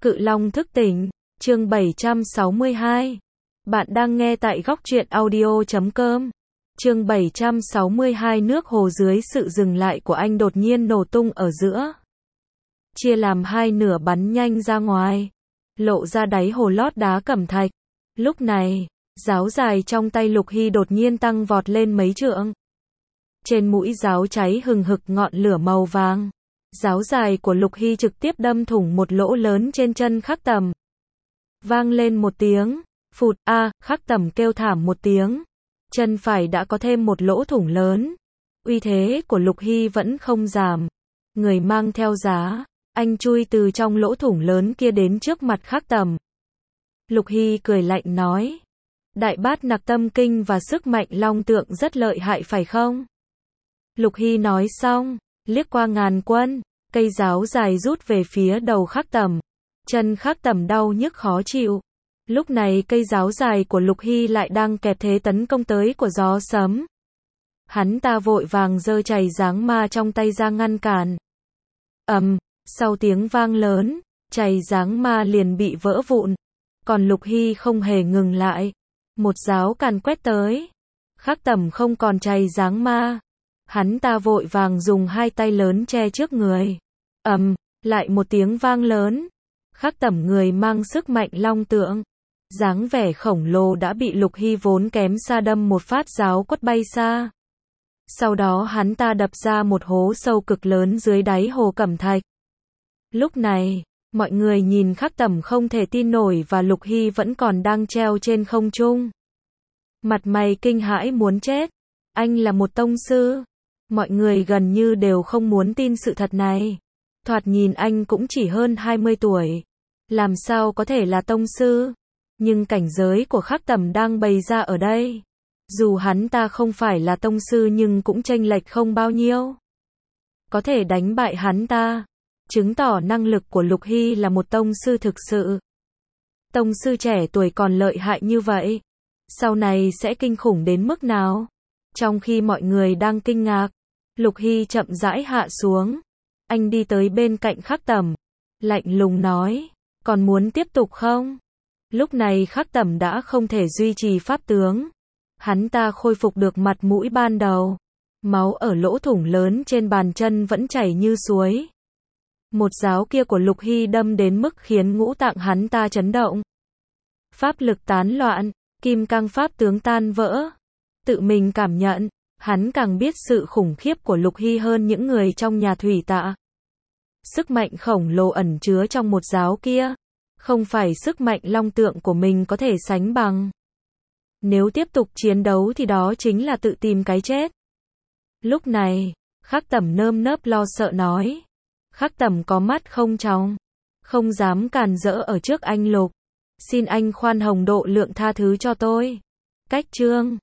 Cự Long thức tỉnh, chương 762. Bạn đang nghe tại góc truyện audio.com. Chương 762. Nước hồ dưới sự dừng lại của anh đột nhiên nổ tung ở giữa. Chia làm hai nửa bắn nhanh ra ngoài. Lộ ra đáy hồ lót đá cẩm thạch. Lúc này, giáo dài trong tay Lục Hy đột nhiên tăng vọt lên mấy trượng. Trên mũi giáo cháy hừng hực ngọn lửa màu vàng. Giáo dài của Lục Hy trực tiếp đâm thủng một lỗ lớn trên chân Khắc Tầm. Vang lên một tiếng, phụt, Khắc Tầm kêu thảm một tiếng. Chân phải đã có thêm một lỗ thủng lớn. Uy thế của Lục Hy vẫn không giảm. Người mang theo giá, anh chui từ trong lỗ thủng lớn kia đến trước mặt Khắc Tầm. Lục Hy cười lạnh nói, Đại Bát Nặc Tâm Kinh và sức mạnh long tượng rất lợi hại phải không? Lục Hy nói xong, liếc qua Ngàn Quân, cây giáo dài rút về phía đầu Khắc Tầm. Chân Khắc Tầm đau nhức khó chịu. Lúc này cây giáo dài của Lục Hy lại đang kẹp thế tấn công tới của gió sấm. Hắn ta vội vàng giơ chày giáng ma trong tay ra ngăn cản. Sau tiếng vang lớn, chày giáng ma liền bị vỡ vụn. Còn Lục Hy không hề ngừng lại. Một giáo càn quét tới. Khắc Tầm không còn chày giáng ma. Hắn ta vội vàng dùng hai tay lớn che trước người. Lại một tiếng vang lớn. Khắc Tầm người mang sức mạnh long tượng. Dáng vẻ khổng lồ đã bị Lục Hy vốn kém xa đâm một phát giáo quất bay xa. Sau đó hắn ta đập ra một hố sâu cực lớn dưới đáy hồ cẩm thạch. Lúc này, mọi người nhìn Khắc Tầm không thể tin nổi và Lục Hy vẫn còn đang treo trên không trung. Mặt mày kinh hãi muốn chết. Anh là một tông sư. Mọi người gần như đều không muốn tin sự thật này. Thoạt nhìn anh cũng chỉ hơn 20 tuổi. Làm sao có thể là tông sư? Nhưng cảnh giới của Khắc Tầm đang bày ra ở đây. Dù hắn ta không phải là tông sư nhưng cũng chênh lệch không bao nhiêu. Có thể đánh bại hắn ta. Chứng tỏ năng lực của Lục Hy là một tông sư thực sự. Tông sư trẻ tuổi còn lợi hại như vậy. Sau này sẽ kinh khủng đến mức nào? Trong khi mọi người đang kinh ngạc, Lục Hy chậm rãi hạ xuống. Anh đi tới bên cạnh Khắc Tầm. Lạnh lùng nói, còn muốn tiếp tục không? Lúc này Khắc Tầm đã không thể duy trì pháp tướng. Hắn ta khôi phục được mặt mũi ban đầu. Máu ở lỗ thủng lớn trên bàn chân vẫn chảy như suối. Một giáo kia của Lục Hy đâm đến mức khiến ngũ tạng hắn ta chấn động. Pháp lực tán loạn, kim cang pháp tướng tan vỡ. Tự mình cảm nhận, hắn càng biết sự khủng khiếp của Lục Hy hơn những người trong nhà thủy tạ. Sức mạnh khổng lồ ẩn chứa trong một giáo kia. Không phải sức mạnh long tượng của mình có thể sánh bằng. Nếu tiếp tục chiến đấu thì đó chính là tự tìm cái chết. Lúc này, Khắc Tầm nơm nớp lo sợ nói. Khắc Tầm có mắt không tròng. Không dám càn rỡ ở trước anh Lục. Xin anh khoan hồng độ lượng tha thứ cho tôi. Cách chương